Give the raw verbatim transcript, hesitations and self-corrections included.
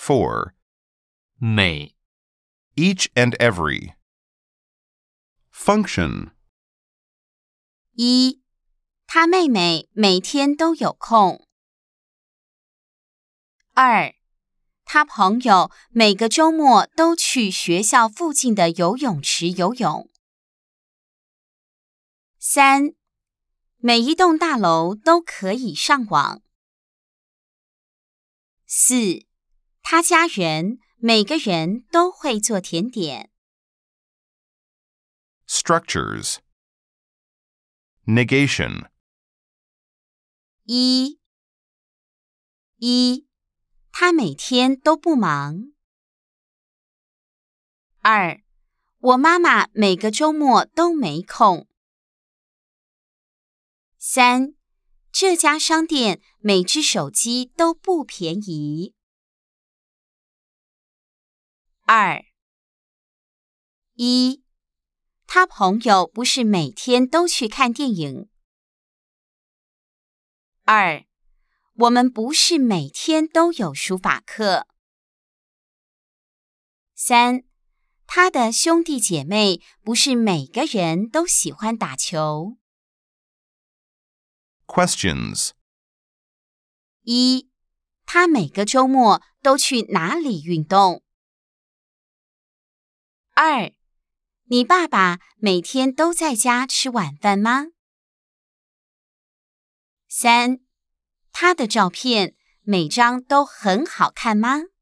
for, 每 each and every. Function, 一，他妹妹每天都有空。二，他朋友每个周末都去学校附近的游泳池游泳。三，每一栋大楼都可以上网。四，他家人每个人都会做甜点。 structures. Negation, 一，一，他每天都不忙。二，我妈妈每个周末都没空。三，这家商店每只手机都不便宜。二，一，他朋友不是每天都去看电影。二，我们不是每天都有书法课。三，他的兄弟姐妹不是每个人都喜欢打球。 questions. 一，他每个周末都去哪里运动？二，你爸爸每天都在家吃晚饭吗？三，他的照片每张都很好看吗？